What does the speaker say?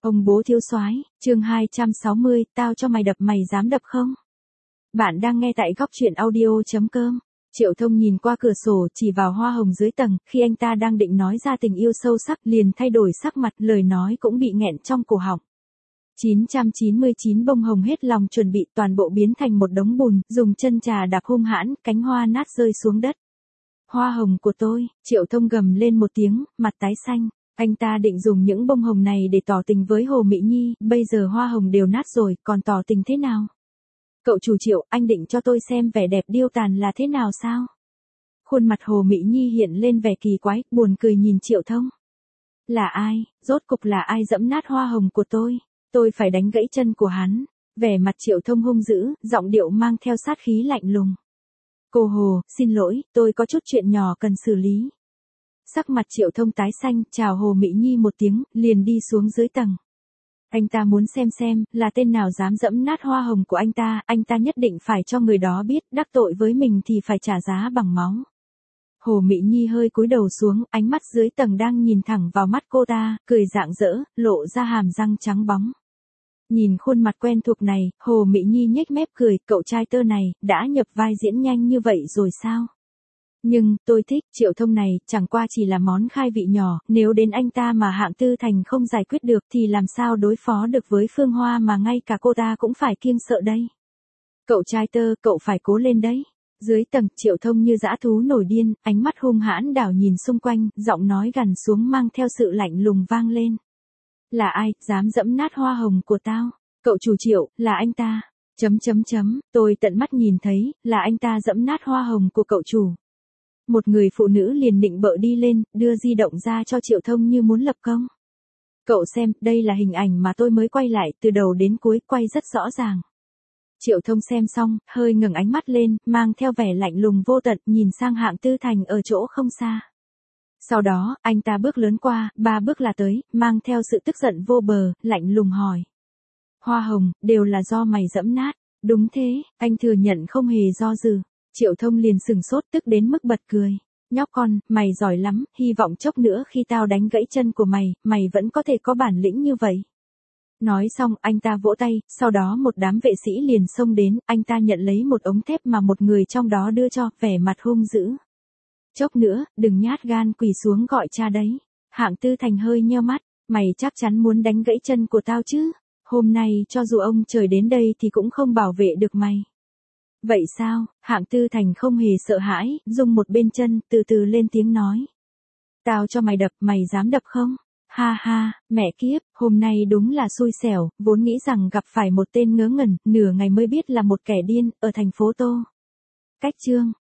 Ông bố thiếu soái, chương 260, tao cho mày đập mày dám đập không? Bạn đang nghe tại góc truyện audio.com. Triệu Thông nhìn qua cửa sổ chỉ vào hoa hồng dưới tầng, khi anh ta đang định nói ra tình yêu sâu sắc liền thay đổi sắc mặt, lời nói cũng bị nghẹn trong cổ họng. 999 bông hồng hết lòng chuẩn bị, toàn bộ biến thành một đống bùn, dùng chân trà đạp hung hãn, cánh hoa nát rơi xuống đất. Hoa hồng của tôi, Triệu Thông gầm lên một tiếng, mặt tái xanh. Anh ta định dùng những bông hồng này để tỏ tình với Hồ Mỹ Nhi, bây giờ hoa hồng đều nát rồi, còn tỏ tình thế nào? Cậu chủ Triệu, anh định cho tôi xem vẻ đẹp điêu tàn là thế nào sao? Khuôn mặt Hồ Mỹ Nhi hiện lên vẻ kỳ quái, buồn cười nhìn Triệu Thông. Là ai, rốt cục là ai dẫm nát hoa hồng của tôi phải đánh gãy chân của hắn. Vẻ mặt Triệu Thông hung dữ, giọng điệu mang theo sát khí lạnh lùng. Cô Hồ, xin lỗi, tôi có chút chuyện nhỏ cần xử lý. Sắc mặt Triệu Thông tái xanh, chào Hồ Mỹ Nhi một tiếng, liền đi xuống dưới tầng. Anh ta muốn xem, là tên nào dám dẫm nát hoa hồng của anh ta nhất định phải cho người đó biết, đắc tội với mình thì phải trả giá bằng máu. Hồ Mỹ Nhi hơi cúi đầu xuống, ánh mắt dưới tầng đang nhìn thẳng vào mắt cô ta, cười rạng rỡ, lộ ra hàm răng trắng bóng. Nhìn khuôn mặt quen thuộc này, Hồ Mỹ Nhi nhếch mép cười, cậu trai tơ này, đã nhập vai diễn nhanh như vậy rồi sao? Nhưng, tôi thích, Triệu Thông này, chẳng qua chỉ là món khai vị nhỏ, nếu đến anh ta mà Hạng Tư Thành không giải quyết được thì làm sao đối phó được với Phương Hoa mà ngay cả cô ta cũng phải kiêng sợ đây. Cậu trai tơ, cậu phải cố lên đấy. Dưới tầng, Triệu Thông như dã thú nổi điên, ánh mắt hung hãn đảo nhìn xung quanh, giọng nói gằn xuống mang theo sự lạnh lùng vang lên. Là ai, dám dẫm nát hoa hồng của tao? Cậu chủ Triệu, là anh ta. Tôi tận mắt nhìn thấy, là anh ta dẫm nát hoa hồng của cậu chủ. Một người phụ nữ liền định bợ đi lên, đưa di động ra cho Triệu Thông như muốn lập công. Cậu xem, đây là hình ảnh mà tôi mới quay lại, từ đầu đến cuối, quay rất rõ ràng. Triệu Thông xem xong, hơi ngẩng ánh mắt lên, mang theo vẻ lạnh lùng vô tận, nhìn sang Hạng Tư Thành ở chỗ không xa. Sau đó, anh ta bước lớn qua, 3 bước là tới, mang theo sự tức giận vô bờ, lạnh lùng hỏi. Hoa hồng, đều là do mày dẫm nát. Đúng thế, anh thừa nhận không hề do dự. Triệu Thông liền sừng sốt tức đến mức bật cười. Nhóc con, mày giỏi lắm, hy vọng chốc nữa khi tao đánh gãy chân của mày vẫn có thể có bản lĩnh như vậy. Nói xong, anh ta vỗ tay, sau đó một đám vệ sĩ liền xông đến, anh ta nhận lấy một ống thép mà một người trong đó đưa cho, vẻ mặt hung dữ. Chốc nữa, đừng nhát gan quỳ xuống gọi cha đấy. Hạng Tư Thành hơi nheo mắt, mày chắc chắn muốn đánh gãy chân của tao chứ? Hôm nay cho dù ông trời đến đây thì cũng không bảo vệ được mày. Vậy sao? Hạng Tư Thành không hề sợ hãi, dùng một bên chân, từ từ lên tiếng nói. Tao cho mày đập, mày dám đập không? Ha ha, mẹ kiếp, hôm nay đúng là xui xẻo, vốn nghĩ rằng gặp phải một tên ngớ ngẩn, nửa ngày mới biết là một kẻ điên, ở thành phố Tô. Cách chương